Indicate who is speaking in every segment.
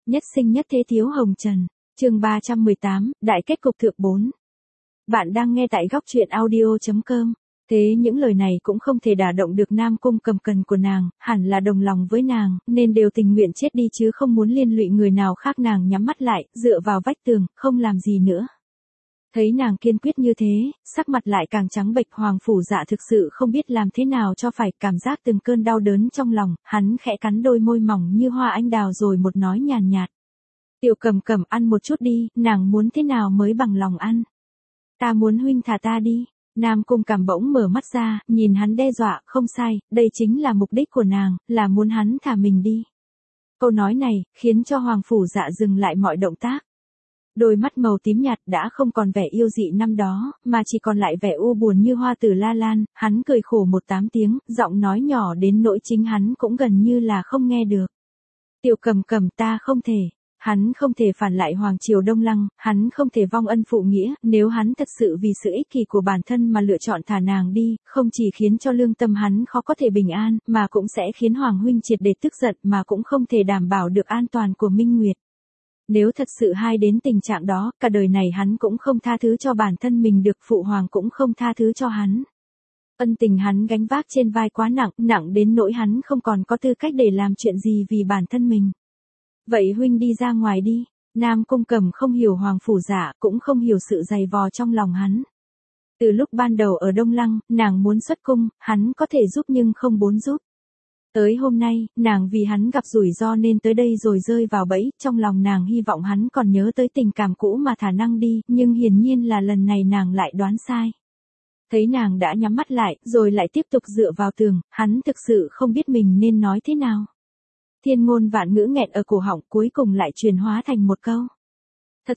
Speaker 1: Nhất sinh nhất thế thiếu hồng trần. Chương 318, Đại kết cục thượng 4. Bạn đang nghe tại góc truyện audio.com. Thế những lời này cũng không thể đả động được Nam Cung Cầm cần của nàng, hẳn là đồng lòng với nàng, nên đều tình nguyện chết đi chứ không muốn liên lụy người nào khác. Nàng nhắm mắt lại, dựa vào vách tường, không làm gì nữa. Thấy nàng kiên quyết như thế, sắc mặt lại càng trắng bệch. Hoàng Phủ Dạ thực sự không biết làm thế nào cho phải, cảm giác từng cơn đau đớn trong lòng, hắn khẽ cắn đôi môi mỏng như hoa anh đào rồi một nói nhàn nhạt. Tiểu Cầm Cầm, ăn một chút đi, nàng muốn thế nào mới bằng lòng ăn. Ta muốn huynh thả ta đi. Nam Cung Cầm bỗng mở mắt ra, nhìn hắn đe dọa. Không sai, đây chính là mục đích của nàng, là muốn hắn thả mình đi. Câu nói này, khiến cho Hoàng Phủ Dạ dừng lại mọi động tác. Đôi mắt màu tím nhạt đã không còn vẻ yêu dị năm đó, mà chỉ còn lại vẻ u buồn như hoa tử la lan. Hắn cười khổ 18 tiếng, giọng nói nhỏ đến nỗi chính hắn cũng gần như là không nghe được. Tiểu Cầm Cầm, ta không thể. Hắn không thể phản lại Hoàng Triều Đông Lăng, hắn không thể vong ân phụ nghĩa. Nếu hắn thật sự vì sự ích kỷ của bản thân mà lựa chọn thả nàng đi, không chỉ khiến cho lương tâm hắn khó có thể bình an, mà cũng sẽ khiến Hoàng huynh triệt để tức giận, mà cũng không thể đảm bảo được an toàn của Minh Nguyệt. Nếu thật sự hai đến tình trạng đó, cả đời này hắn cũng không tha thứ cho bản thân mình được, phụ hoàng cũng không tha thứ cho hắn. Ân tình hắn gánh vác trên vai quá nặng, nặng đến nỗi hắn không còn có tư cách để làm chuyện gì vì bản thân mình. Vậy huynh đi ra ngoài đi. Nam Cung Cầm không hiểu Hoàng Phủ Dạ, cũng không hiểu sự dày vò trong lòng hắn. Từ lúc ban đầu ở Đông Lăng, nàng muốn xuất cung, hắn có thể giúp nhưng không muốn giúp. Tới hôm nay, nàng vì hắn gặp rủi ro nên tới đây rồi rơi vào bẫy. Trong lòng nàng hy vọng hắn còn nhớ tới tình cảm cũ mà thả năng đi, nhưng hiển nhiên là lần này nàng lại đoán sai. Thấy nàng đã nhắm mắt lại, rồi lại tiếp tục dựa vào tường, hắn thực sự không biết mình nên nói thế nào. Thiên ngôn vạn ngữ nghẹn ở cổ họng, cuối cùng lại truyền hóa thành một câu. Thật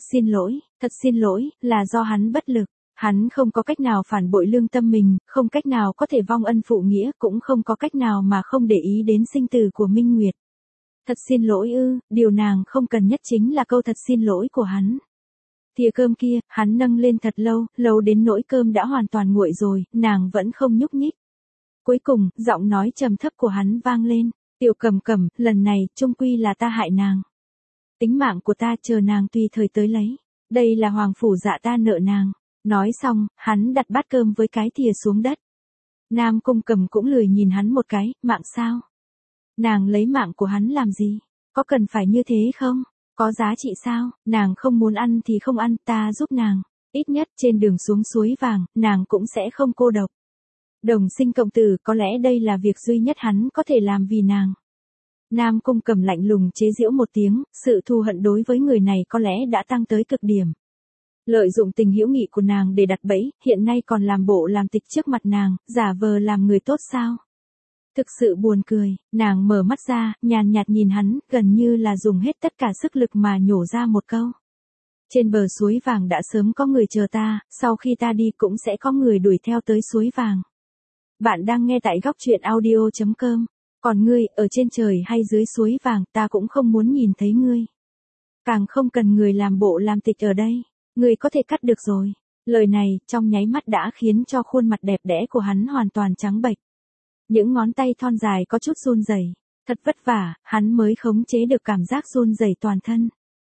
Speaker 1: xin lỗi, là do hắn bất lực. Hắn không có cách nào phản bội lương tâm mình, không cách nào có thể vong ân phụ nghĩa, cũng không có cách nào mà không để ý đến sinh tử của Minh Nguyệt. Thật xin lỗi ư, điều nàng không cần nhất chính là câu thật xin lỗi của hắn. Thìa cơm kia, hắn nâng lên thật lâu, lâu đến nỗi cơm đã hoàn toàn nguội rồi, nàng vẫn không nhúc nhích. Cuối cùng, giọng nói trầm thấp của hắn vang lên. Tiểu Cầm Cầm, lần này, chung quy là ta hại nàng. Tính mạng của ta chờ nàng tùy thời tới lấy. Đây là Hoàng Phủ Dạ ta nợ nàng. Nói xong, hắn đặt bát cơm với cái thìa xuống đất. Nam Cung Cầm cũng lười nhìn hắn một cái, mạng sao? Nàng lấy mạng của hắn làm gì? Có cần phải như thế không? Có giá trị sao? Nàng không muốn ăn thì không ăn, ta giúp nàng. Ít nhất trên đường xuống suối vàng, nàng cũng sẽ không cô độc. Đồng sinh cộng tử, có lẽ đây là việc duy nhất hắn có thể làm vì nàng. Nam Cung Cầm lạnh lùng chế giễu một tiếng, sự thù hận đối với người này có lẽ đã tăng tới cực điểm. Lợi dụng tình hữu nghị của nàng để đặt bẫy, hiện nay còn làm bộ làm tịch trước mặt nàng, giả vờ làm người tốt sao? Thực sự buồn cười, nàng mở mắt ra, nhàn nhạt nhìn hắn, gần như là dùng hết tất cả sức lực mà nhổ ra một câu. Trên bờ suối vàng đã sớm có người chờ ta, sau khi ta đi cũng sẽ có người đuổi theo tới suối vàng. Bạn đang nghe tại góc truyện audio.com. Còn ngươi, ở trên trời hay dưới suối vàng, ta cũng không muốn nhìn thấy ngươi. Càng không cần người làm bộ làm tịch ở đây. Ngươi có thể cắt được rồi. Lời này, trong nháy mắt đã khiến cho khuôn mặt đẹp đẽ của hắn hoàn toàn trắng bệch. Những ngón tay thon dài có chút run rẩy. Thật vất vả, hắn mới khống chế được cảm giác run rẩy toàn thân.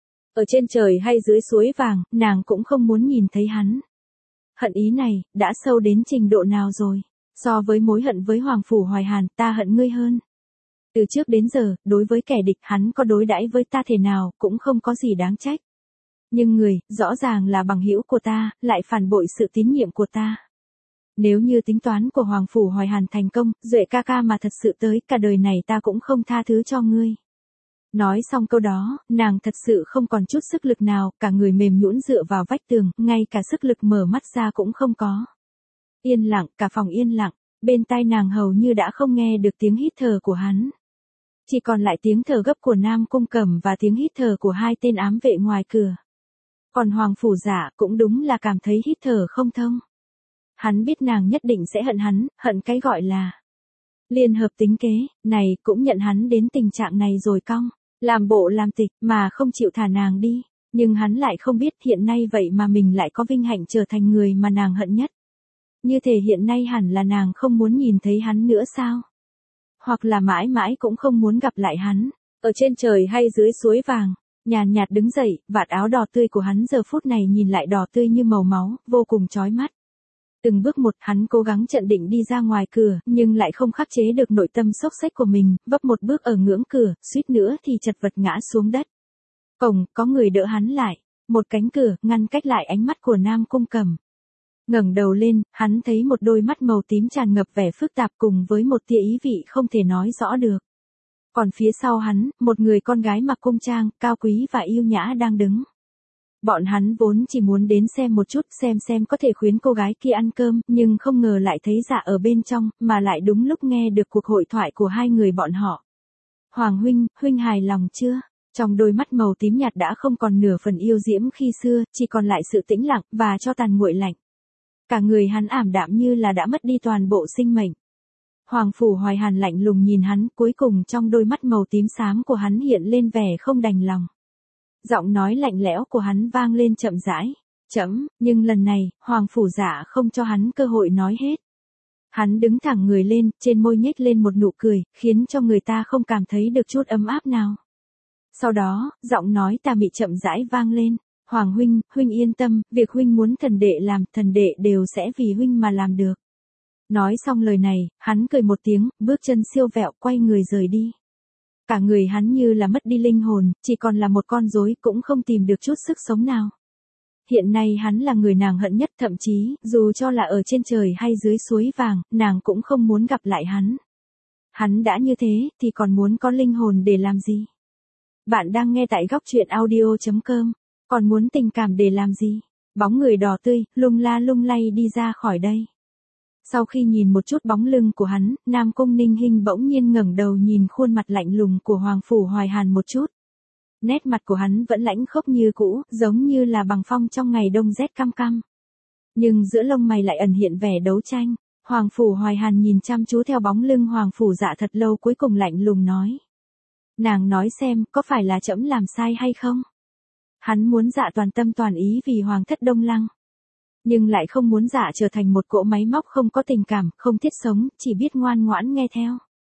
Speaker 1: Ở trên trời hay dưới suối vàng, nàng cũng không muốn nhìn thấy hắn. Hận ý này, đã sâu đến trình độ nào rồi? So với mối hận với Hoàng Phủ Hoài Hàn, ta hận ngươi hơn. Từ trước đến giờ, đối với kẻ địch hắn có đối đãi với ta thế nào, cũng không có gì đáng trách. Nhưng người, rõ ràng là bằng hữu của ta, lại phản bội sự tín nhiệm của ta. Nếu như tính toán của Hoàng Phủ Hoài Hàn thành công, Duệ ca ca mà thật sự tới, cả đời này ta cũng không tha thứ cho ngươi. Nói xong câu đó, nàng thật sự không còn chút sức lực nào, cả người mềm nhũn dựa vào vách tường, ngay cả sức lực mở mắt ra cũng không có. Yên lặng, cả phòng yên lặng, bên tai nàng hầu như đã không nghe được tiếng hít thở của hắn. Chỉ còn lại tiếng thở gấp của Nam Cung Cầm và tiếng hít thở của hai tên ám vệ ngoài cửa. Còn Hoàng Phủ Dạ cũng đúng là cảm thấy hít thở không thông. Hắn biết nàng nhất định sẽ hận hắn, hận cái gọi là liên hợp tính kế, này cũng nhận hắn đến tình trạng này rồi cong, làm bộ làm tịch mà không chịu thả nàng đi. Nhưng hắn lại không biết hiện nay vậy mà mình lại có vinh hạnh trở thành người mà nàng hận nhất. Như thể hiện nay hẳn là nàng không muốn nhìn thấy hắn nữa sao? Hoặc là mãi mãi cũng không muốn gặp lại hắn, ở trên trời hay dưới suối vàng. Nhàn nhạt đứng dậy, vạt áo đỏ tươi của hắn giờ phút này nhìn lại đỏ tươi như màu máu, vô cùng chói mắt. Từng bước một hắn cố gắng chặn định đi ra ngoài cửa, nhưng lại không khắc chế được nội tâm xốc xếch của mình, vấp một bước ở ngưỡng cửa, suýt nữa thì chật vật ngã xuống đất. Cổng, có người đỡ hắn lại, một cánh cửa, ngăn cách lại ánh mắt của Nam Cung Cẩm. Ngẩng đầu lên, hắn thấy một đôi mắt màu tím tràn ngập vẻ phức tạp cùng với một tia ý vị không thể nói rõ được. Còn phía sau hắn, một người con gái mặc cung trang, cao quý và yêu nhã đang đứng. Bọn hắn vốn chỉ muốn đến xem một chút xem có thể khuyến cô gái kia ăn cơm, nhưng không ngờ lại thấy Dạ ở bên trong, mà lại đúng lúc nghe được cuộc hội thoại của hai người bọn họ. Hoàng huynh, huynh hài lòng chưa? Trong đôi mắt màu tím nhạt đã không còn nửa phần yêu diễm khi xưa, chỉ còn lại sự tĩnh lặng, và cho tàn nguội lạnh. Cả người hắn ảm đạm như là đã mất đi toàn bộ sinh mệnh. Hoàng Phủ Hoài Hàn lạnh lùng nhìn hắn, cuối cùng trong đôi mắt màu tím xám của hắn hiện lên vẻ không đành lòng. Giọng nói lạnh lẽo của hắn vang lên chậm rãi. Chậm, nhưng lần này, Hoàng Phủ Dạ không cho hắn cơ hội nói hết. Hắn đứng thẳng người lên, trên môi nhếch lên một nụ cười, khiến cho người ta không cảm thấy được chút ấm áp nào. Sau đó, giọng nói tà mị chậm rãi vang lên. Hoàng huynh, huynh yên tâm, việc huynh muốn thần đệ làm, thần đệ đều sẽ vì huynh mà làm được. Nói xong lời này, hắn cười một tiếng, bước chân siêu vẹo quay người rời đi. Cả người hắn như là mất đi linh hồn, chỉ còn là một con rối cũng không tìm được chút sức sống nào. Hiện nay hắn là người nàng hận nhất, thậm chí, dù cho là ở trên trời hay dưới suối vàng, nàng cũng không muốn gặp lại hắn. Hắn đã như thế, thì còn muốn có linh hồn để làm gì? Bạn đang nghe tại góc truyện audio.com. Còn muốn tình cảm để làm gì? Bóng người đỏ tươi, lung la lung lay đi ra khỏi đây. Sau khi nhìn một chút bóng lưng của hắn, Nam Cung Ninh Hinh bỗng nhiên ngẩng đầu nhìn khuôn mặt lạnh lùng của Hoàng Phủ Hoài Hàn một chút. Nét mặt của hắn vẫn lãnh khốc như cũ, giống như là bằng phong trong ngày đông rét căm căm. Nhưng giữa lông mày lại ẩn hiện vẻ đấu tranh. Hoàng Phủ Hoài Hàn nhìn chăm chú theo bóng lưng Hoàng Phủ Dạ thật lâu, cuối cùng lạnh lùng nói. Nàng nói xem, có phải là trẫm làm sai hay không? Hắn muốn Dạ toàn tâm toàn ý vì Hoàng thất Đông Lăng. Nhưng lại không muốn Dạ trở thành một cỗ máy móc không có tình cảm, không thiết sống, chỉ biết ngoan ngoãn nghe theo.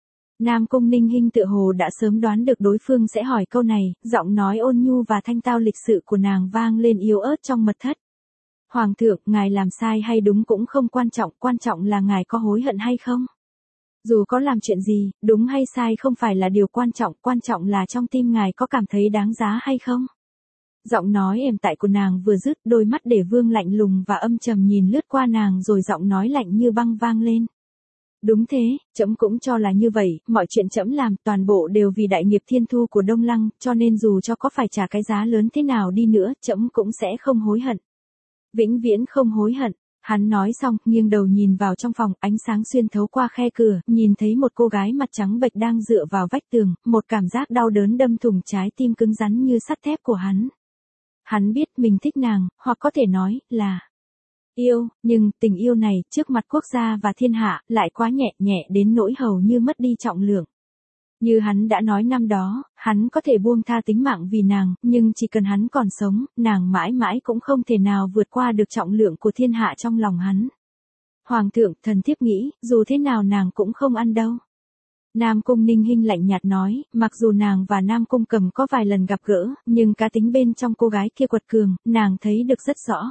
Speaker 1: Nam Cung Ninh Hinh tựa hồ đã sớm đoán được đối phương sẽ hỏi câu này, giọng nói ôn nhu và thanh tao lịch sự của nàng vang lên yếu ớt trong mật thất. Hoàng thượng, ngài làm sai hay đúng cũng không quan trọng là ngài có hối hận hay không. Dù có làm chuyện gì, đúng hay sai không phải là điều quan trọng là trong tim ngài có cảm thấy đáng giá hay không. Giọng nói êm tại của nàng vừa dứt, đôi mắt để vương lạnh lùng và âm trầm nhìn lướt qua nàng rồi giọng nói lạnh như băng vang lên. Đúng thế, trẫm cũng cho là như vậy, mọi chuyện trẫm làm toàn bộ đều vì đại nghiệp thiên thu của Đông Lăng, cho nên dù cho có phải trả cái giá lớn thế nào đi nữa, trẫm cũng sẽ không hối hận. Vĩnh viễn không hối hận. Hắn nói xong, nghiêng đầu nhìn vào trong phòng, ánh sáng xuyên thấu qua khe cửa, nhìn thấy một cô gái mặt trắng bệch đang dựa vào vách tường, một cảm giác đau đớn đâm thủng trái tim cứng rắn như sắt thép của hắn. Hắn biết mình thích nàng, hoặc có thể nói là yêu, nhưng tình yêu này trước mặt quốc gia và thiên hạ lại quá nhẹ đến nỗi hầu như mất đi trọng lượng. Như hắn đã nói năm đó, hắn có thể buông tha tính mạng vì nàng, nhưng chỉ cần hắn còn sống, nàng mãi mãi cũng không thể nào vượt qua được trọng lượng của thiên hạ trong lòng hắn. Hoàng thượng, thần thiếp nghĩ, dù thế nào nàng cũng không ăn đâu. Nam Cung Ninh Hinh lạnh nhạt nói, mặc dù nàng và Nam Cung Cẩm có vài lần gặp gỡ, nhưng cá tính bên trong cô gái kia quật cường, nàng thấy được rất rõ.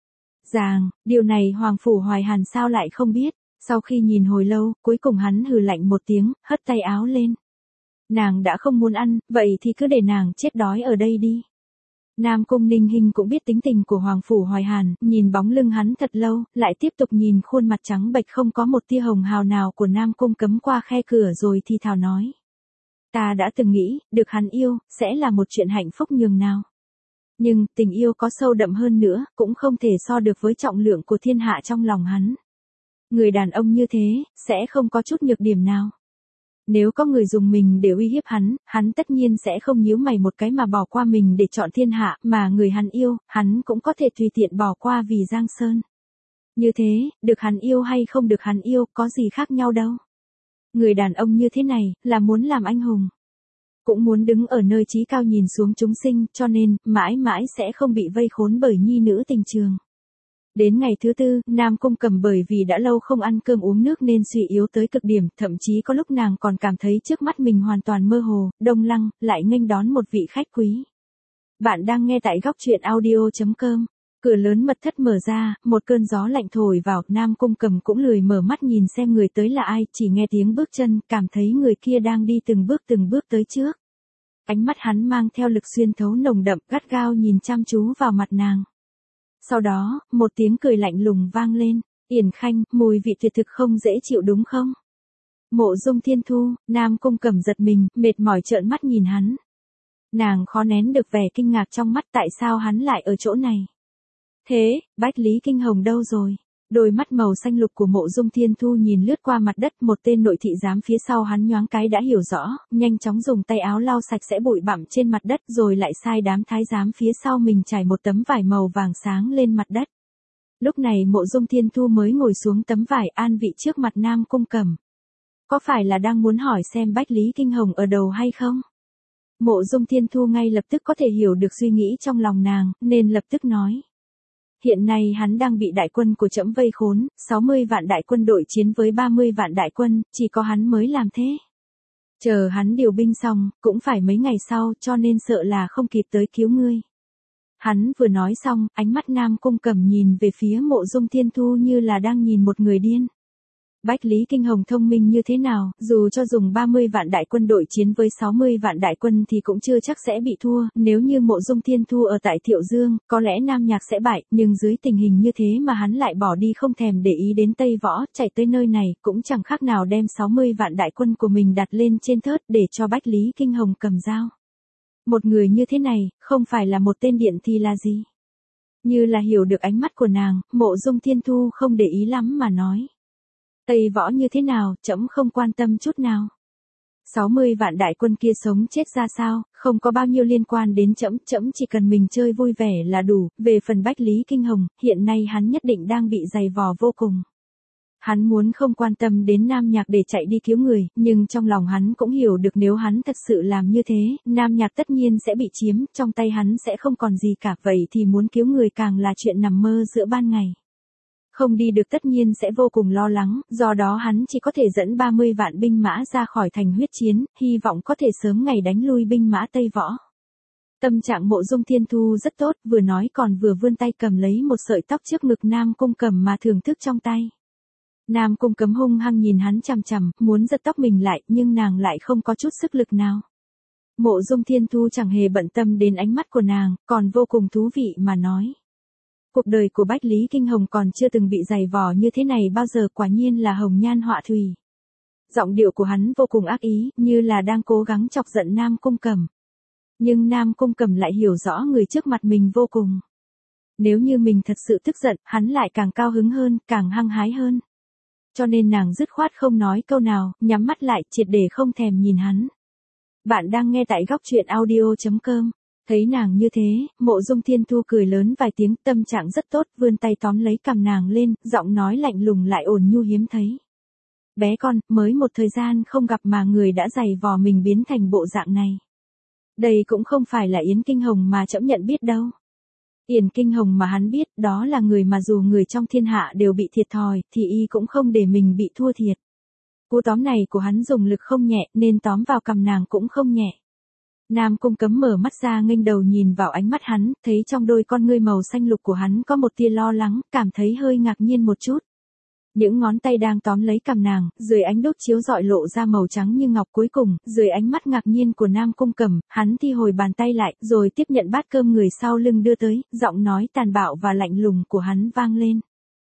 Speaker 1: Điều này Hoàng Phủ Hoài Hàn sao lại không biết. Sau khi nhìn hồi lâu, cuối cùng hắn hừ lạnh một tiếng, hất tay áo lên. Nàng đã không muốn ăn, vậy thì cứ để nàng chết đói ở đây đi. Nam Cung Ninh Hinh cũng biết tính tình của Hoàng Phủ Hoài Hàn, nhìn bóng lưng hắn thật lâu, lại tiếp tục nhìn khuôn mặt trắng bệch không có một tia hồng hào nào của Nam Cung Cấm qua khe cửa rồi thì thào nói. Ta đã từng nghĩ, được hắn yêu, sẽ là một chuyện hạnh phúc nhường nào. Nhưng, tình yêu có sâu đậm hơn nữa, cũng không thể so được với trọng lượng của thiên hạ trong lòng hắn. Người đàn ông như thế, sẽ không có chút nhược điểm nào. Nếu có người dùng mình để uy hiếp hắn tất nhiên sẽ không nhíu mày một cái mà bỏ qua mình để chọn thiên hạ, mà người hắn yêu, hắn cũng có thể tùy tiện bỏ qua vì Giang Sơn. Như thế, được hắn yêu hay không được hắn yêu, có gì khác nhau đâu. Người đàn ông như thế này, là muốn làm anh hùng. Cũng muốn đứng ở nơi chí cao nhìn xuống chúng sinh, cho nên, mãi mãi sẽ không bị vây khốn bởi nhi nữ tình trường. Đến ngày thứ tư, Nam Cung Cẩm bởi vì đã lâu không ăn cơm uống nước nên suy yếu tới cực điểm, thậm chí có lúc nàng còn cảm thấy trước mắt mình hoàn toàn mơ hồ. Đông Lăng lại nghênh đón một vị khách quý. Bạn đang nghe tại góc truyện audio.com. Cửa lớn mật thất mở ra, một cơn gió lạnh thổi vào, Nam Cung Cầm cũng lười mở mắt nhìn xem người tới là ai, chỉ nghe tiếng bước chân, cảm thấy người kia đang đi từng bước tới trước. Ánh mắt hắn mang theo lực xuyên thấu nồng đậm, gắt gao nhìn chăm chú vào mặt nàng. Sau đó, một tiếng cười lạnh lùng vang lên, Yển Khanh, mùi vị tuyệt thực không dễ chịu đúng không? Mộ Dung Thiên Thu, Nam Cung Cầm giật mình, mệt mỏi trợn mắt nhìn hắn. Nàng khó nén được vẻ kinh ngạc trong mắt, tại sao hắn lại ở chỗ này. Thế, Bách Lý Kinh Hồng đâu rồi? Đôi mắt màu xanh lục của Mộ Dung Thiên Thu nhìn lướt qua mặt đất, một tên nội thị giám phía sau hắn nhoáng cái đã hiểu rõ, nhanh chóng dùng tay áo lau sạch sẽ bụi bặm trên mặt đất rồi lại sai đám thái giám phía sau mình trải một tấm vải màu vàng sáng lên mặt đất. Lúc này Mộ Dung Thiên Thu mới ngồi xuống tấm vải an vị trước mặt Nam Cung Cầm. Có phải là đang muốn hỏi xem Bách Lý Kinh Hồng ở đâu hay không? Mộ Dung Thiên Thu ngay lập tức có thể hiểu được suy nghĩ trong lòng nàng, nên lập tức nói. Hiện nay hắn đang bị đại quân của trẫm vây khốn, 60 vạn đại quân đội chiến với 30 vạn đại quân, chỉ có hắn mới làm thế. Chờ hắn điều binh xong, cũng phải mấy ngày sau, cho nên sợ là không kịp tới cứu ngươi. Hắn vừa nói xong, ánh mắt Nam Cung Cầm nhìn về phía Mộ Dung Thiên Thu như là đang nhìn một người điên. Bách Lý Kinh Hồng thông minh như thế nào, dù cho dùng 30 vạn đại quân đội chiến với 60 vạn đại quân thì cũng chưa chắc sẽ bị thua, nếu như Mộ Dung Thiên Thu ở tại Thiệu Dương, có lẽ Nam Nhạc sẽ bại, nhưng dưới tình hình như thế mà hắn lại bỏ đi không thèm để ý đến Tây Võ, chạy tới nơi này, cũng chẳng khác nào đem 60 vạn đại quân của mình đặt lên trên thớt để cho Bách Lý Kinh Hồng cầm dao. Một người như thế này, không phải là một tên điện thì là gì? Như là hiểu được ánh mắt của nàng, Mộ Dung Thiên Thu không để ý lắm mà nói. Tây Võ như thế nào, trẫm không quan tâm chút nào. 60 vạn đại quân kia sống chết ra sao, không có bao nhiêu liên quan đến trẫm, trẫm chỉ cần mình chơi vui vẻ là đủ. Về phần Bách Lý Kinh Hồng, hiện nay hắn nhất định đang bị dày vò vô cùng. Hắn muốn không quan tâm đến Nam Nhạc để chạy đi cứu người, nhưng trong lòng hắn cũng hiểu được nếu hắn thật sự làm như thế, Nam Nhạc tất nhiên sẽ bị chiếm, trong tay hắn sẽ không còn gì cả, vậy thì muốn cứu người càng là chuyện nằm mơ giữa ban ngày. Không đi được tất nhiên sẽ vô cùng lo lắng, do đó hắn chỉ có thể dẫn 30 vạn binh mã ra khỏi thành huyết chiến, hy vọng có thể sớm ngày đánh lui binh mã Tây Võ. Tâm trạng Mộ Dung Thiên Thu rất tốt, vừa nói còn vừa vươn tay cầm lấy một sợi tóc trước ngực Nam Cung Cầm mà thưởng thức trong tay. Nam Cung Cấm hung hăng nhìn hắn chằm chằm, muốn giật tóc mình lại, nhưng nàng lại không có chút sức lực nào. Mộ Dung Thiên Thu chẳng hề bận tâm đến ánh mắt của nàng, còn vô cùng thú vị mà nói. Cuộc đời của Bách Lý Kinh Hồng còn chưa từng bị dày vò như thế này bao giờ, quả nhiên là hồng nhan họa thủy. Giọng điệu của hắn vô cùng ác ý, như là đang cố gắng chọc giận Nam Cung Cầm. Nhưng Nam Cung Cầm lại hiểu rõ người trước mặt mình vô cùng. Nếu như mình thật sự tức giận, hắn lại càng cao hứng hơn, càng hăng hái hơn. Cho nên nàng dứt khoát không nói câu nào, nhắm mắt lại, triệt để không thèm nhìn hắn. Bạn đang nghe tại góc truyện audio.com. Thấy nàng như thế, Mộ Dung Thiên Thu cười lớn vài tiếng, tâm trạng rất tốt, vươn tay tóm lấy cằm nàng lên, giọng nói lạnh lùng lại ôn nhu hiếm thấy. Bé con, mới một thời gian không gặp mà người đã dày vò mình biến thành bộ dạng này. Đây cũng không phải là Yến Kinh Hồng mà trẫm nhận biết đâu. Yến Kinh Hồng mà hắn biết, đó là người mà dù người trong thiên hạ đều bị thiệt thòi, thì y cũng không để mình bị thua thiệt. Cú tóm này của hắn dùng lực không nhẹ, nên tóm vào cằm nàng cũng không nhẹ. Nam Cung Cấm mở mắt ra nghênh đầu nhìn vào ánh mắt hắn, thấy trong đôi con ngươi màu xanh lục của hắn có một tia lo lắng, cảm thấy hơi ngạc nhiên một chút. Những ngón tay đang tóm lấy cằm nàng, dưới ánh đốt chiếu rọi lộ ra màu trắng như ngọc, cuối cùng, dưới ánh mắt ngạc nhiên của Nam Cung Cẩm, hắn thi hồi bàn tay lại, rồi tiếp nhận bát cơm người sau lưng đưa tới, giọng nói tàn bạo và lạnh lùng của hắn vang lên.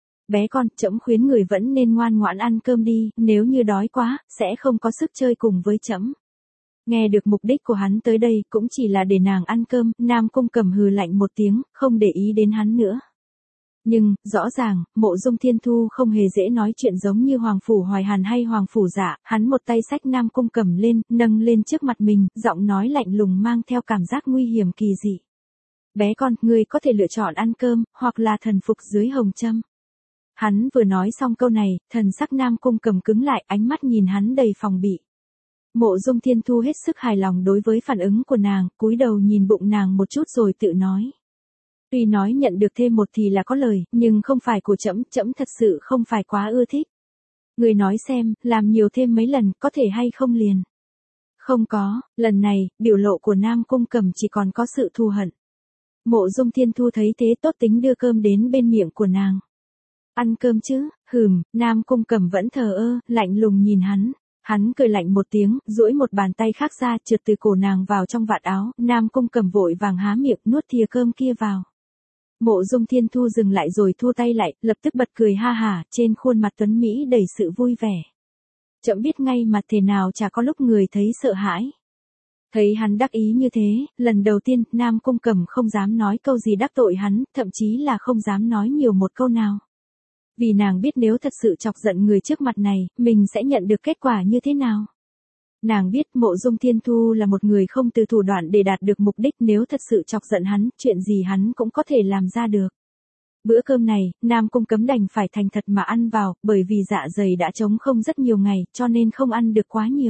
Speaker 1: Bé con, trẫm khuyến người vẫn nên ngoan ngoãn ăn cơm đi, nếu như đói quá, sẽ không có sức chơi cùng với trẫm. Nghe được mục đích của hắn tới đây cũng chỉ là để nàng ăn cơm, Nam Cung Cẩm hừ lạnh một tiếng, không để ý đến hắn nữa. Nhưng, rõ ràng, Mộ Dung Thiên Thu không hề dễ nói chuyện giống như Hoàng Phủ Hoài Hàn hay Hoàng Phủ Dạ, hắn một tay xách Nam Cung Cẩm lên, nâng lên trước mặt mình, giọng nói lạnh lùng mang theo cảm giác nguy hiểm kỳ dị. Bé con, ngươi có thể lựa chọn ăn cơm, hoặc là thần phục dưới hồng châm. Hắn vừa nói xong câu này, thần sắc Nam Cung Cẩm cứng lại, ánh mắt nhìn hắn đầy phòng bị. Mộ Dung Thiên Thu hết sức hài lòng đối với phản ứng của nàng, cúi đầu nhìn bụng nàng một chút rồi tự nói. Tuy nói nhận được thêm một thì là có lời, nhưng không phải của trẫm, trẫm thật sự không phải quá ưa thích. Người nói xem, làm nhiều thêm mấy lần, có thể hay không liền. Không có, lần này, biểu lộ của Nam Cung Cẩm chỉ còn có sự thù hận. Mộ Dung Thiên Thu thấy thế tốt tính đưa cơm đến bên miệng của nàng. Ăn cơm chứ, Nam Cung Cẩm vẫn thờ ơ, lạnh lùng nhìn hắn. Hắn cười lạnh một tiếng, duỗi một bàn tay khác ra trượt từ cổ nàng vào trong vạt áo, Nam Cung Cẩm vội vàng há miệng nuốt thìa cơm kia vào. Mộ Dung Thiên Thu dừng lại rồi thu tay lại, lập tức bật cười ha hả, trên khuôn mặt tuấn Mỹ đầy sự vui vẻ. Trẫm biết ngay mà thế nào chả có lúc người thấy sợ hãi. Thấy hắn đắc ý như thế, lần đầu tiên, Nam Cung Cẩm không dám nói câu gì đắc tội hắn, thậm chí là không dám nói nhiều một câu nào. Vì nàng biết nếu thật sự chọc giận người trước mặt này, mình sẽ nhận được kết quả như thế nào. Nàng biết Mộ Dung Thiên Thu là một người không từ thủ đoạn để đạt được mục đích, nếu thật sự chọc giận hắn, chuyện gì hắn cũng có thể làm ra được. Bữa cơm này, Nam Cung Cẩm đành phải thành thật mà ăn vào, bởi vì dạ dày đã trống không rất nhiều ngày, cho nên không ăn được quá nhiều.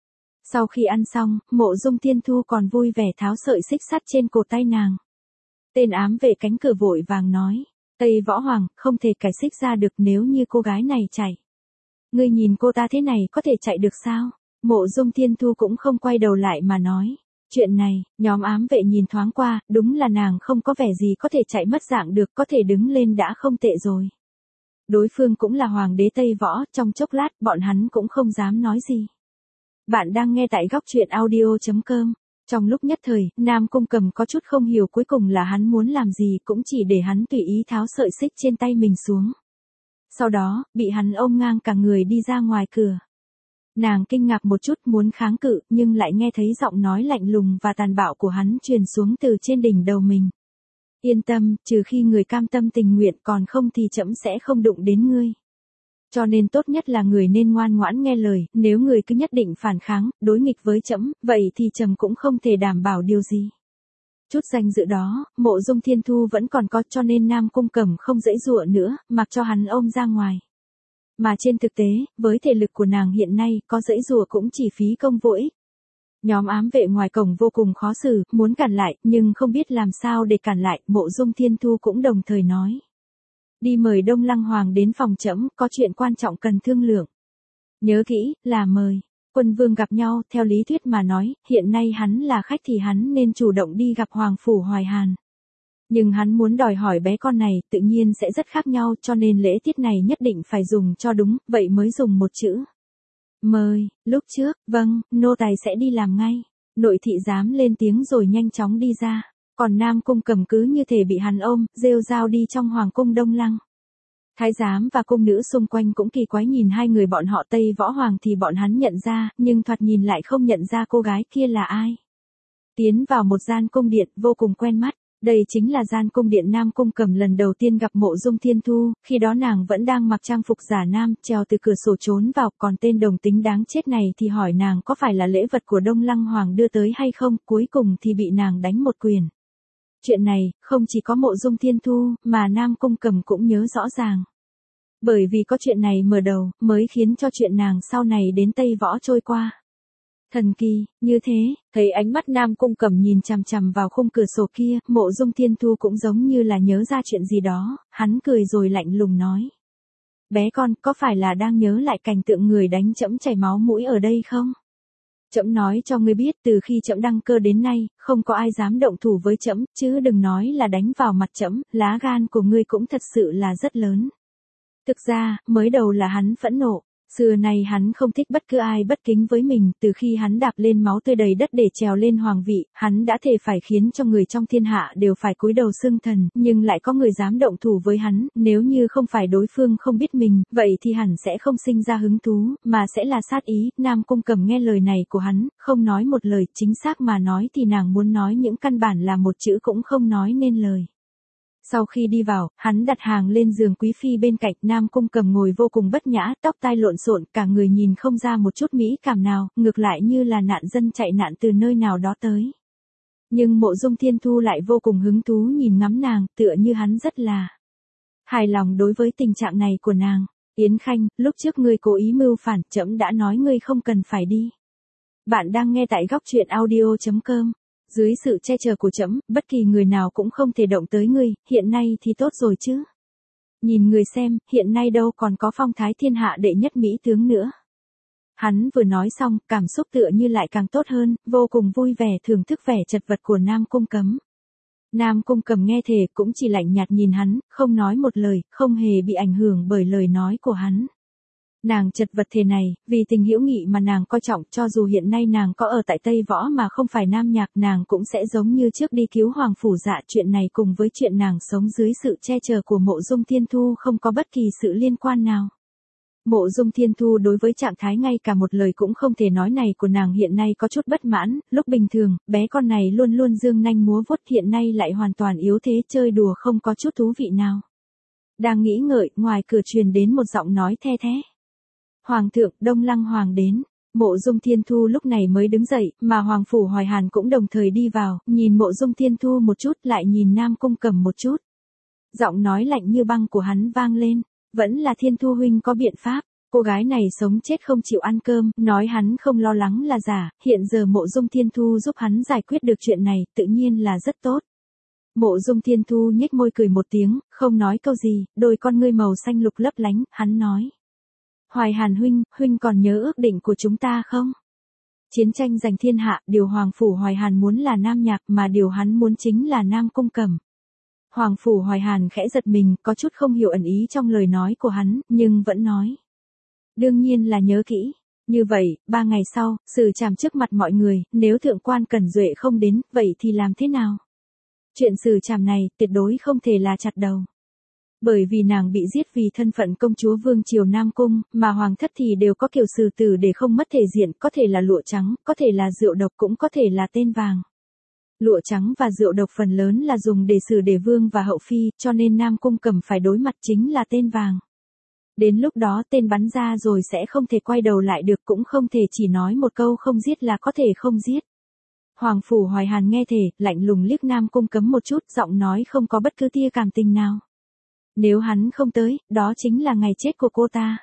Speaker 1: Sau khi ăn xong, Mộ Dung Thiên Thu còn vui vẻ tháo sợi xích sắt trên cổ tay nàng. Tên ám vệ cánh cửa vội vàng nói, Tây Võ Hoàng, không thể cài xích ra được nếu như cô gái này chạy. Ngươi nhìn cô ta thế này có thể chạy được sao? Mộ Dung Thiên Thu cũng không quay đầu lại mà nói. Chuyện này, nhóm ám vệ nhìn thoáng qua, đúng là nàng không có vẻ gì có thể chạy mất dạng được, có thể đứng lên đã không tệ rồi. Đối phương cũng là hoàng đế Tây Võ, trong chốc lát bọn hắn cũng không dám nói gì. Bạn đang nghe tại góc truyện audio.com. Trong lúc nhất thời, Nam Cung Cẩm có chút không hiểu cuối cùng là hắn muốn làm gì, cũng chỉ để hắn tùy ý tháo sợi xích trên tay mình xuống. Sau đó, bị hắn ôm ngang cả người đi ra ngoài cửa. Nàng kinh ngạc một chút muốn kháng cự, nhưng lại nghe thấy giọng nói lạnh lùng và tàn bạo của hắn truyền xuống từ trên đỉnh đầu mình. Yên tâm, trừ khi người cam tâm tình nguyện, còn không thì trẫm sẽ không đụng đến ngươi. Cho nên tốt nhất là người nên ngoan ngoãn nghe lời, nếu người cứ nhất định phản kháng, đối nghịch với trẫm, vậy thì trẫm cũng không thể đảm bảo điều gì. Chút danh dự đó, Mộ Dung Thiên Thu vẫn còn có, cho nên Nam Cung Cẩm không giãy giụa nữa, mặc cho hắn ôm ra ngoài. Mà trên thực tế, với thể lực của nàng hiện nay, có giãy giụa cũng chỉ phí công vô ích. Nhóm ám vệ ngoài cổng vô cùng khó xử, muốn cản lại, nhưng không biết làm sao để cản lại, Mộ Dung Thiên Thu cũng đồng thời nói. Đi mời Đông Lăng Hoàng đến phòng trẫm, có chuyện quan trọng cần thương lượng. Nhớ kỹ, là mời. Quân vương gặp nhau, theo lý thuyết mà nói, hiện nay hắn là khách thì hắn nên chủ động đi gặp Hoàng Phủ Hoài Hàn. Nhưng hắn muốn đòi hỏi bé con này, tự nhiên sẽ rất khác nhau, cho nên lễ tiết này nhất định phải dùng cho đúng, vậy mới dùng một chữ. Mời, lúc trước, vâng, nô tài sẽ đi làm ngay. Nội thị giám lên tiếng rồi nhanh chóng đi ra. Còn Nam Cung Cẩm cứ như thể bị hắn ôm, rêu rao đi trong hoàng cung Đông Lăng. Thái giám và cung nữ xung quanh cũng kỳ quái nhìn hai người bọn họ. Tây Võ Hoàng thì bọn hắn nhận ra, nhưng thoạt nhìn lại không nhận ra cô gái kia là ai. Tiến vào một gian cung điện vô cùng quen mắt. Đây chính là gian cung điện Nam Cung Cẩm lần đầu tiên gặp Mộ Dung Thiên Thu, khi đó nàng vẫn đang mặc trang phục giả nam, trèo từ cửa sổ trốn vào, còn tên đồng tính đáng chết này thì hỏi nàng có phải là lễ vật của Đông Lăng Hoàng đưa tới hay không, cuối cùng thì bị nàng đánh một quyền. Chuyện này, không chỉ có Mộ Dung Thiên Thu, mà Nam Cung Cẩm cũng nhớ rõ ràng. Bởi vì có chuyện này mở đầu, mới khiến cho chuyện nàng sau này đến Tây Võ trôi qua. Thần kỳ, như thế, thấy ánh mắt Nam Cung Cẩm nhìn chằm chằm vào khung cửa sổ kia, Mộ Dung Thiên Thu cũng giống như là nhớ ra chuyện gì đó, hắn cười rồi lạnh lùng nói. Bé con, có phải là đang nhớ lại cảnh tượng người đánh trẫm chảy máu mũi ở đây không? Trẫm nói cho ngươi biết, từ khi trẫm đăng cơ đến nay, không có ai dám động thủ với trẫm, chứ đừng nói là đánh vào mặt trẫm, lá gan của ngươi cũng thật sự là rất lớn. Thực ra, mới đầu là hắn phẫn nộ. Xưa nay hắn không thích bất cứ ai bất kính với mình, từ khi hắn đạp lên máu tươi đầy đất để trèo lên hoàng vị, hắn đã thề phải khiến cho người trong thiên hạ đều phải cúi đầu xưng thần, nhưng lại có người dám động thủ với hắn, nếu như không phải đối phương không biết mình, vậy thì hẳn sẽ không sinh ra hứng thú, mà sẽ là sát ý. Nam Cung Cẩm nghe lời này của hắn, không nói một lời, chính xác mà nói thì nàng muốn nói những căn bản là một chữ cũng không nói nên lời. Sau khi đi vào, hắn đặt hàng lên giường quý phi bên cạnh. Nam Cung Cẩm ngồi vô cùng bất nhã, tóc tai lộn xộn, cả người nhìn không ra một chút mỹ cảm nào, ngược lại như là nạn dân chạy nạn từ nơi nào đó tới. Nhưng Mộ Dung Thiên Thu lại vô cùng hứng thú nhìn ngắm nàng, tựa như hắn rất là hài lòng đối với tình trạng này của nàng. Yến Khanh, lúc trước ngươi cố ý mưu phản, trẫm đã nói ngươi không cần phải đi. Bạn đang nghe tại góc truyện audio.com. Dưới sự che chở của trẫm, bất kỳ người nào cũng không thể động tới ngươi, hiện nay thì tốt rồi chứ. Nhìn người xem, hiện nay đâu còn có phong thái thiên hạ đệ nhất mỹ tướng nữa. Hắn vừa nói xong, cảm xúc tựa như lại càng tốt hơn, vô cùng vui vẻ thưởng thức vẻ chật vật của Nam Cung Cẩm. Nam Cung Cầm nghe thể cũng chỉ lạnh nhạt nhìn hắn, không nói một lời, không hề bị ảnh hưởng bởi lời nói của hắn. Nàng chật vật thế này, vì tình hữu nghị mà nàng coi trọng, cho dù hiện nay nàng có ở tại Tây Võ mà không phải Nam Nhạc, nàng cũng sẽ giống như trước đi cứu Hoàng Phủ Dạ. Chuyện này cùng với chuyện nàng sống dưới sự che chở của Mộ Dung Thiên Thu không có bất kỳ sự liên quan nào. Mộ Dung Thiên Thu đối với trạng thái ngay cả một lời cũng không thể nói này của nàng hiện nay có chút bất mãn, lúc bình thường, bé con này luôn luôn dương nanh múa vuốt, hiện nay lại hoàn toàn yếu thế, chơi đùa không có chút thú vị nào. Đang nghĩ ngợi, ngoài cửa truyền đến một giọng nói the thé. Hoàng thượng, Đông Lăng Hoàng đến. Mộ Dung Thiên Thu lúc này mới đứng dậy, mà Hoàng Phủ Hoài Hàn cũng đồng thời đi vào, nhìn Mộ Dung Thiên Thu một chút lại nhìn Nam Cung Cầm một chút. Giọng nói lạnh như băng của hắn vang lên, vẫn là Thiên Thu huynh có biện pháp, cô gái này sống chết không chịu ăn cơm, nói hắn không lo lắng là giả, hiện giờ Mộ Dung Thiên Thu giúp hắn giải quyết được chuyện này, tự nhiên là rất tốt. Mộ Dung Thiên Thu nhếch môi cười một tiếng, không nói câu gì, đôi con ngươi màu xanh lục lấp lánh, hắn nói. Hoài Hàn huynh còn nhớ ước định của chúng ta không? Chiến tranh giành thiên hạ, điều Hoàng Phủ Hoài Hàn muốn là Nam Nhạc mà điều hắn muốn chính là Nam Cung Cầm. Hoàng Phủ Hoài Hàn khẽ giật mình, có chút không hiểu ẩn ý trong lời nói của hắn, nhưng vẫn nói. Đương nhiên là nhớ kỹ. Như vậy, 3 ngày sau, xử trảm trước mặt mọi người, nếu thượng quan Cẩn Duệ không đến, vậy thì làm thế nào? Chuyện xử trảm này, tuyệt đối không thể là chặt đầu. Bởi vì nàng bị giết vì thân phận công chúa Vương Triều Nam Cung, mà hoàng thất thì đều có kiểu xử tử để không mất thể diện, có thể là lụa trắng, có thể là rượu độc, cũng có thể là tên vàng. Lụa trắng và rượu độc phần lớn là dùng để xử để vương và hậu phi, cho nên Nam Cung Cầm phải đối mặt chính là tên vàng. Đến lúc đó tên bắn ra rồi sẽ không thể quay đầu lại được, cũng không thể chỉ nói một câu không giết là có thể không giết. Hoàng Phủ Hoài Hàn nghe thể, lạnh lùng liếc Nam Cung Cấm một chút, giọng nói không có bất cứ tia cảm tình nào. Nếu hắn không tới, đó chính là ngày chết của cô ta.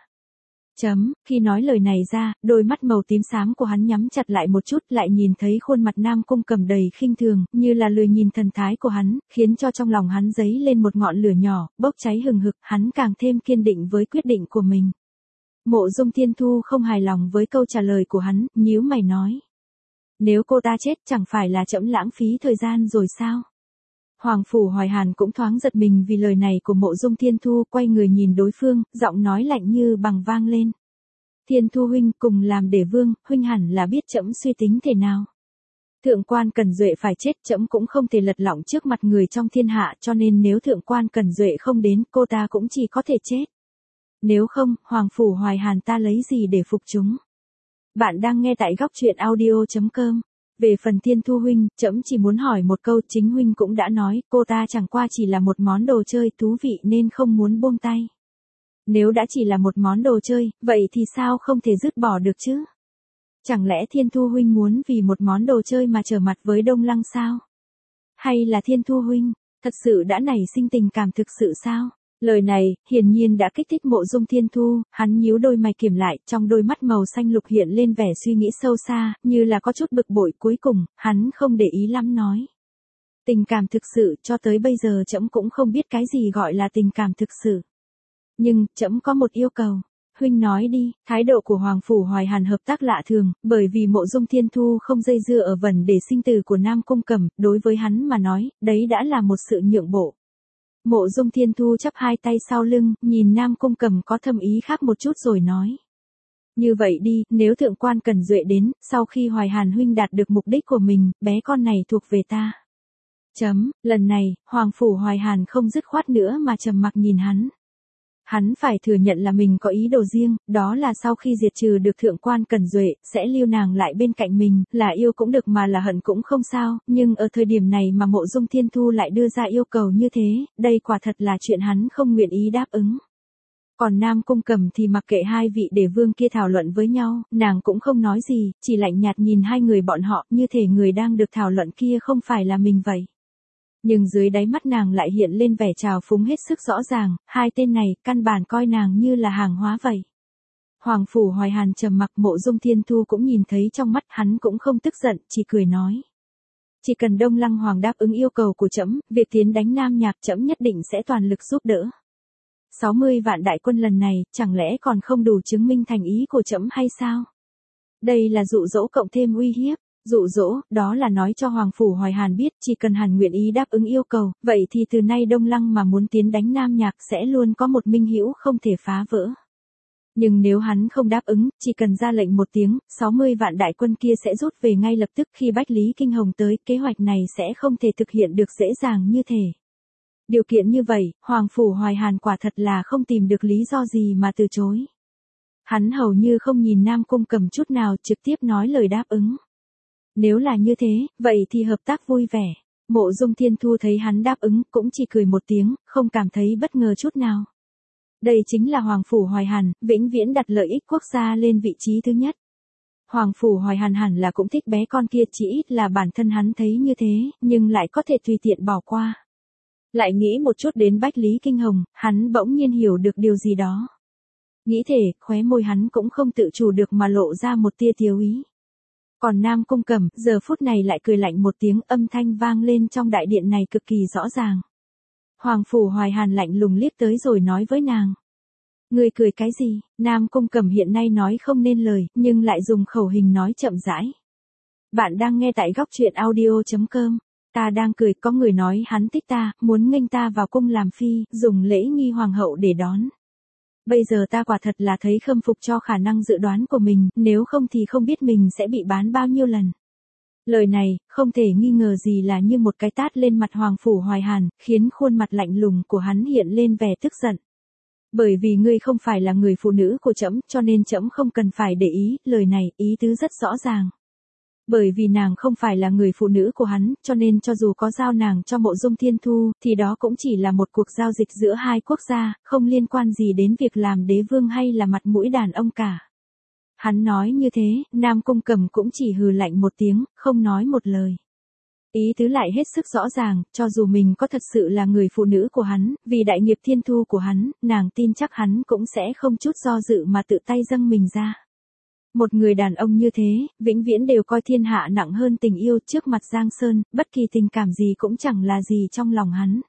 Speaker 1: Khi nói lời này ra, đôi mắt màu tím xám của hắn nhắm chặt lại một chút, lại nhìn thấy khuôn mặt Nam Cung Cầm đầy khinh thường, như là lười nhìn thần thái của hắn, khiến cho trong lòng hắn dấy lên một ngọn lửa nhỏ, bốc cháy hừng hực, hắn càng thêm kiên định với quyết định của mình. Mộ Dung Thiên Thu không hài lòng với câu trả lời của hắn, nhíu mày nói. Nếu cô ta chết chẳng phải là trẫm lãng phí thời gian rồi sao? Hoàng Phủ Hoài Hàn cũng thoáng giật mình vì lời này của Mộ Dung Thiên Thu, quay người nhìn đối phương, giọng nói lạnh như bằng vang lên. Thiên Thu huynh, cùng làm để vương, huynh hẳn là biết trẫm suy tính thế nào. Thượng quan Cẩn Duệ phải chết, trẫm cũng không thể lật lọng trước mặt người trong thiên hạ, cho nên nếu thượng quan Cẩn Duệ không đến, cô ta cũng chỉ có thể chết. Nếu không, Hoàng Phủ Hoài Hàn ta lấy gì để phục chúng? Bạn đang nghe tại góc truyện audio.com. Về phần Thiên Thu huynh, trẫm chỉ muốn hỏi một câu, chính huynh cũng đã nói, cô ta chẳng qua chỉ là một món đồ chơi thú vị nên không muốn buông tay. Nếu đã chỉ là một món đồ chơi, vậy thì sao không thể dứt bỏ được chứ? Chẳng lẽ Thiên Thu huynh muốn vì một món đồ chơi mà trở mặt với Đông Lăng sao? Hay là Thiên Thu huynh, thật sự đã nảy sinh tình cảm thực sự sao? Lời này, hiển nhiên đã kích thích Mộ Dung Thiên Thu, hắn nhíu đôi mày kiểm lại, trong đôi mắt màu xanh lục hiện lên vẻ suy nghĩ sâu xa, như là có chút bực bội, cuối cùng, hắn không để ý lắm nói. Tình cảm thực sự, cho tới bây giờ trẫm cũng không biết cái gì gọi là tình cảm thực sự. Nhưng, trẫm có một yêu cầu. Huynh nói đi. Thái độ của Hoàng Phủ Hoài Hàn hợp tác lạ thường, bởi vì Mộ Dung Thiên Thu không dây dưa ở vấn đề sinh tử của Nam Cung Cầm, đối với hắn mà nói, đấy đã là một sự nhượng bộ. Mộ Dung Thiên Thu chắp hai tay sau lưng, nhìn Nam Cung Cầm có thâm ý khác một chút rồi nói. Như vậy đi, nếu thượng quan Cẩn Duệ đến, sau khi Hoài Hàn huynh đạt được mục đích của mình, bé con này thuộc về ta. Lần này, Hoàng Phủ Hoài Hàn không dứt khoát nữa mà trầm mặc nhìn hắn. Hắn phải thừa nhận là mình có ý đồ riêng, đó là sau khi diệt trừ được thượng quan Cẩn Duệ, sẽ lưu nàng lại bên cạnh mình, là yêu cũng được mà là hận cũng không sao, nhưng ở thời điểm này mà Mộ Dung Thiên Thu lại đưa ra yêu cầu như thế, đây quả thật là chuyện hắn không nguyện ý đáp ứng. Còn Nam Cung Cầm thì mặc kệ hai vị đề vương kia thảo luận với nhau, nàng cũng không nói gì, chỉ lạnh nhạt nhìn hai người bọn họ, như thể người đang được thảo luận kia không phải là mình vậy. Nhưng dưới đáy mắt nàng lại hiện lên vẻ trào phúng hết sức rõ ràng, hai tên này, căn bản coi nàng như là hàng hóa vậy. Hoàng Phủ Hoài Hàn trầm mặc, Mộ Dung Thiên Thu cũng nhìn thấy trong mắt, hắn cũng không tức giận, chỉ cười nói. Chỉ cần Đông Lăng Hoàng đáp ứng yêu cầu của trẫm, việc tiến đánh Nam Nhạc trẫm nhất định sẽ toàn lực giúp đỡ. 60 vạn đại quân lần này, chẳng lẽ còn không đủ chứng minh thành ý của trẫm hay sao? Đây là dụ dỗ cộng thêm uy hiếp. Dụ dỗ, đó là nói cho Hoàng Phủ Hoài Hàn biết chỉ cần Hàn nguyện ý đáp ứng yêu cầu, vậy thì từ nay Đông Lăng mà muốn tiến đánh Nam Nhạc sẽ luôn có một minh hữu không thể phá vỡ. Nhưng nếu hắn không đáp ứng, chỉ cần ra lệnh một tiếng, 60 vạn đại quân kia sẽ rút về ngay lập tức. Khi Bách Lý Kinh Hồng tới, kế hoạch này sẽ không thể thực hiện được dễ dàng như thế. Điều kiện như vậy, Hoàng Phủ Hoài Hàn quả thật là không tìm được lý do gì mà từ chối. Hắn hầu như không nhìn Nam Cung Cầm chút nào, trực tiếp nói lời đáp ứng. Nếu là như thế, vậy thì hợp tác vui vẻ. Mộ Dung Thiên Thu thấy hắn đáp ứng, cũng chỉ cười một tiếng, không cảm thấy bất ngờ chút nào. Đây chính là Hoàng Phủ Hoài Hàn, vĩnh viễn đặt lợi ích quốc gia lên vị trí thứ nhất. Hoàng Phủ Hoài Hàn hẳn là cũng thích bé con kia, chỉ ít là bản thân hắn thấy như thế, nhưng lại có thể tùy tiện bỏ qua. Lại nghĩ một chút đến Bách Lý Kinh Hồng, hắn bỗng nhiên hiểu được điều gì đó. Nghĩ thể, khóe môi hắn cũng không tự chủ được mà lộ ra một tia tiếu ý. Còn Nam Cung Cẩm, giờ phút này lại cười lạnh một tiếng, âm thanh vang lên trong đại điện này cực kỳ rõ ràng. Hoàng Phủ Hoài Hàn lạnh lùng liếc tới rồi nói với nàng. Ngươi cười cái gì? Nam Cung Cẩm hiện nay nói không nên lời, nhưng lại dùng khẩu hình nói chậm rãi. Bạn đang nghe tại góc truyện audio.com. Ta đang cười, có người nói hắn thích ta, muốn nghênh ta vào cung làm phi, dùng lễ nghi hoàng hậu để đón. Bây giờ ta quả thật là thấy khâm phục cho khả năng dự đoán của mình, nếu không thì không biết mình sẽ bị bán bao nhiêu lần. Lời này, không thể nghi ngờ gì là như một cái tát lên mặt Hoàng Phủ Hoài Hàn, khiến khuôn mặt lạnh lùng của hắn hiện lên vẻ tức giận. Bởi vì ngươi không phải là người phụ nữ của trẫm, cho nên trẫm không cần phải để ý, lời này, ý tứ rất rõ ràng. Bởi vì nàng không phải là người phụ nữ của hắn, cho nên cho dù có giao nàng cho Mộ Dung Thiên Thu, thì đó cũng chỉ là một cuộc giao dịch giữa hai quốc gia, không liên quan gì đến việc làm đế vương hay là mặt mũi đàn ông cả. Hắn nói như thế, Nam Cung Cẩm cũng chỉ hừ lạnh một tiếng, không nói một lời. Ý tứ lại hết sức rõ ràng, cho dù mình có thật sự là người phụ nữ của hắn, vì đại nghiệp thiên thu của hắn, nàng tin chắc hắn cũng sẽ không chút do dự mà tự tay dâng mình ra. Một người đàn ông như thế, vĩnh viễn đều coi thiên hạ nặng hơn tình yêu, trước mặt Giang Sơn, bất kỳ tình cảm gì cũng chẳng là gì trong lòng hắn.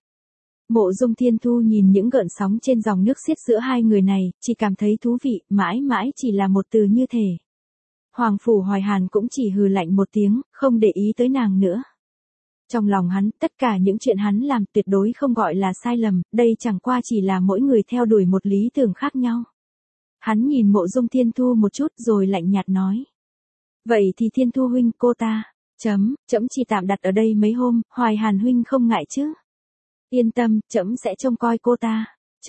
Speaker 1: Mộ Dung Thiên Thu nhìn những gợn sóng trên dòng nước xiết giữa hai người này, chỉ cảm thấy thú vị, mãi mãi chỉ là một từ như thể. Hoàng Phủ Hoài Hàn cũng chỉ hừ lạnh một tiếng, không để ý tới nàng nữa. Trong lòng hắn, tất cả những chuyện hắn làm tuyệt đối không gọi là sai lầm, đây chẳng qua chỉ là mỗi người theo đuổi một lý tưởng khác nhau. Hắn nhìn Mộ Dung Thiên Thu một chút rồi lạnh nhạt nói. Vậy thì Thiên Thu huynh, cô ta, trẫm chỉ tạm đặt ở đây mấy hôm, Hoài Hàn huynh không ngại chứ? Yên tâm, trẫm sẽ trông coi cô ta.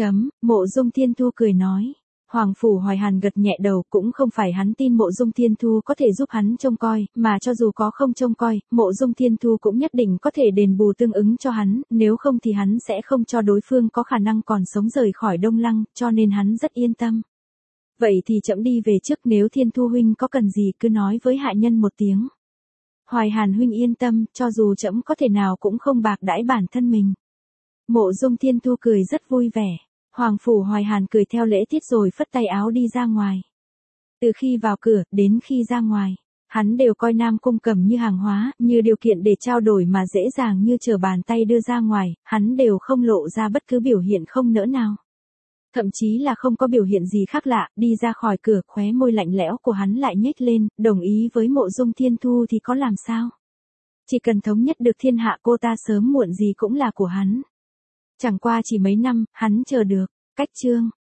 Speaker 1: Mộ Dung Thiên Thu cười nói. Hoàng Phủ Hoài Hàn gật nhẹ đầu, cũng không phải hắn tin Mộ Dung Thiên Thu có thể giúp hắn trông coi, mà cho dù có không trông coi, Mộ Dung Thiên Thu cũng nhất định có thể đền bù tương ứng cho hắn, nếu không thì hắn sẽ không cho đối phương có khả năng còn sống rời khỏi Đông Lăng, cho nên hắn rất yên tâm. Vậy thì trẫm đi về trước, nếu Thiên Thu huynh có cần gì cứ nói với hạ nhân một tiếng. Hoài Hàn huynh yên tâm, cho dù trẫm có thể nào cũng không bạc đãi bản thân mình. Mộ Dung Thiên Thu cười rất vui vẻ. Hoàng Phủ Hoài Hàn cười theo lễ tiết rồi phất tay áo đi ra ngoài. Từ khi vào cửa, đến khi ra ngoài, hắn đều coi Nam Cung Cẩm như hàng hóa, như điều kiện để trao đổi mà dễ dàng như trở bàn tay đưa ra ngoài, hắn đều không lộ ra bất cứ biểu hiện không nỡ nào. Thậm chí là không có biểu hiện gì khác lạ, đi ra khỏi cửa, khóe môi lạnh lẽo của hắn lại nhếch lên, đồng ý với Mộ Dung Thiên Thu thì có làm sao? Chỉ cần thống nhất được thiên hạ, cô ta sớm muộn gì cũng là của hắn. Chẳng qua chỉ mấy năm, hắn chờ được. Cách chương